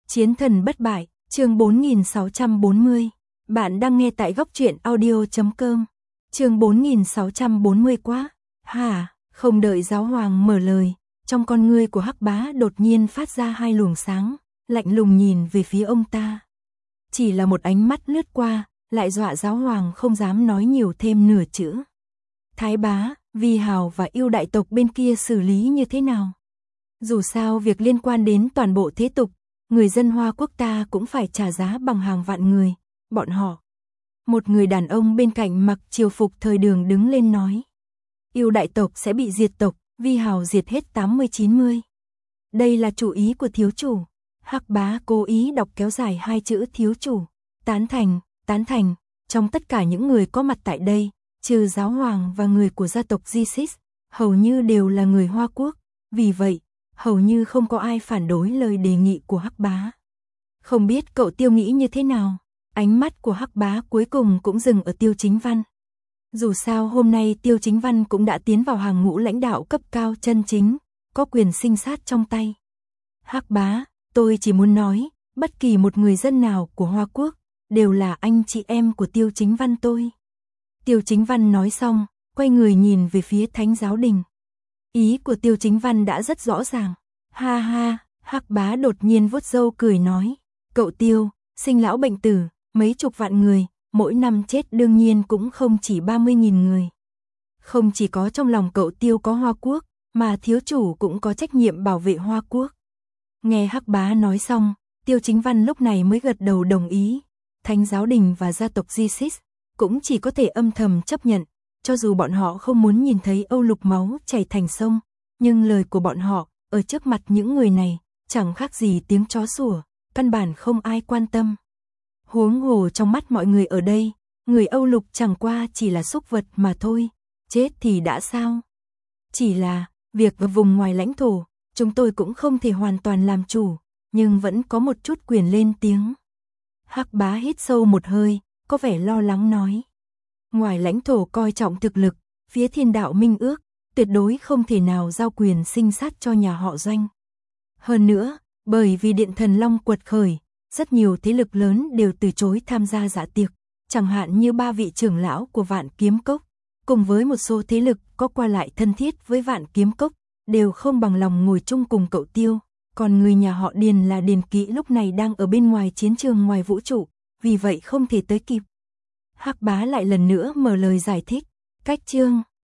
Chiến thần bất bại, chương 4640. Bạn đang nghe tại góc truyện audio.com. Chương 4640 quá. Hả, không đợi giáo hoàng mở lời, trong con ngươi của Hắc Bá đột nhiên phát ra hai luồng sáng, lạnh lùng nhìn về phía ông ta. Chỉ là một ánh mắt lướt qua, lại dọa giáo hoàng không dám nói nhiều thêm nửa chữ. Thái bá, Vi Hào và yêu đại tộc bên kia xử lý như thế nào? Dù sao việc liên quan đến toàn bộ thế tục, người dân Hoa Quốc ta cũng phải trả giá bằng hàng vạn người, bọn họ. Một người đàn ông bên cạnh mặc triều phục thời Đường đứng lên nói. Yêu đại tộc sẽ bị diệt tộc, Vi Hào diệt hết 80-90. Đây là chủ ý của thiếu chủ. Hắc Bá cố ý đọc kéo dài hai chữ thiếu chủ. Tán thành, trong tất cả những người có mặt tại đây, trừ giáo hoàng và người của gia tộc Jisis, hầu như đều là người Hoa Quốc, vì vậy, hầu như không có ai phản đối lời đề nghị của Hắc Bá. Không biết cậu Tiêu nghĩ như thế nào? Ánh mắt của Hắc Bá cuối cùng cũng dừng ở Tiêu Chính Văn. Dù sao hôm nay Tiêu Chính Văn cũng đã tiến vào hàng ngũ lãnh đạo cấp cao chân chính, có quyền sinh sát trong tay. Hắc Bá, tôi chỉ muốn nói, bất kỳ một người dân nào của Hoa Quốc, đều là anh chị em của Tiêu Chính Văn tôi. Tiêu Chính Văn nói xong, quay người nhìn về phía Thánh Giáo Đình. Ý của Tiêu Chính Văn đã rất rõ ràng. Ha ha, Hắc Bá đột nhiên vuốt râu cười nói. Cậu Tiêu, sinh lão bệnh tử, mấy chục vạn người, mỗi năm chết đương nhiên cũng không chỉ 30.000 người. Không chỉ có trong lòng cậu Tiêu có Hoa Quốc, mà thiếu chủ cũng có trách nhiệm bảo vệ Hoa Quốc. Nghe Hắc Bá nói xong, Tiêu Chính Văn lúc này mới gật đầu đồng ý. Thánh Giáo Đình và gia tộc Jisis cũng chỉ có thể âm thầm chấp nhận, cho dù bọn họ không muốn nhìn thấy Âu Lục máu chảy thành sông, nhưng lời của bọn họ, ở trước mặt những người này, chẳng khác gì tiếng chó sủa, căn bản không ai quan tâm. Huống hồ trong mắt mọi người ở đây, người Âu Lục chẳng qua chỉ là súc vật mà thôi, chết thì đã sao? Chỉ là, việc ở vùng ngoài lãnh thổ, chúng tôi cũng không thể hoàn toàn làm chủ, nhưng vẫn có một chút quyền lên tiếng. Hắc Bá hít sâu một hơi, có vẻ lo lắng nói. Ngoài lãnh thổ coi trọng thực lực, phía Thiên Đạo Minh Ước, tuyệt đối không thể nào giao quyền sinh sát cho nhà họ Doanh. Hơn nữa, bởi vì Điện Thần Long quật khởi, rất nhiều thế lực lớn đều từ chối tham gia dạ tiệc, chẳng hạn như 3 vị trưởng lão của Vạn Kiếm Cốc, cùng với một số thế lực có qua lại thân thiết với Vạn Kiếm Cốc, đều không bằng lòng ngồi chung cùng cậu Tiêu, còn người nhà họ Điền là Điền Kỵ lúc này đang ở bên ngoài chiến trường ngoài vũ trụ, vì vậy không thể tới kịp. Hắc Bá lại lần nữa mở lời giải thích, cách chương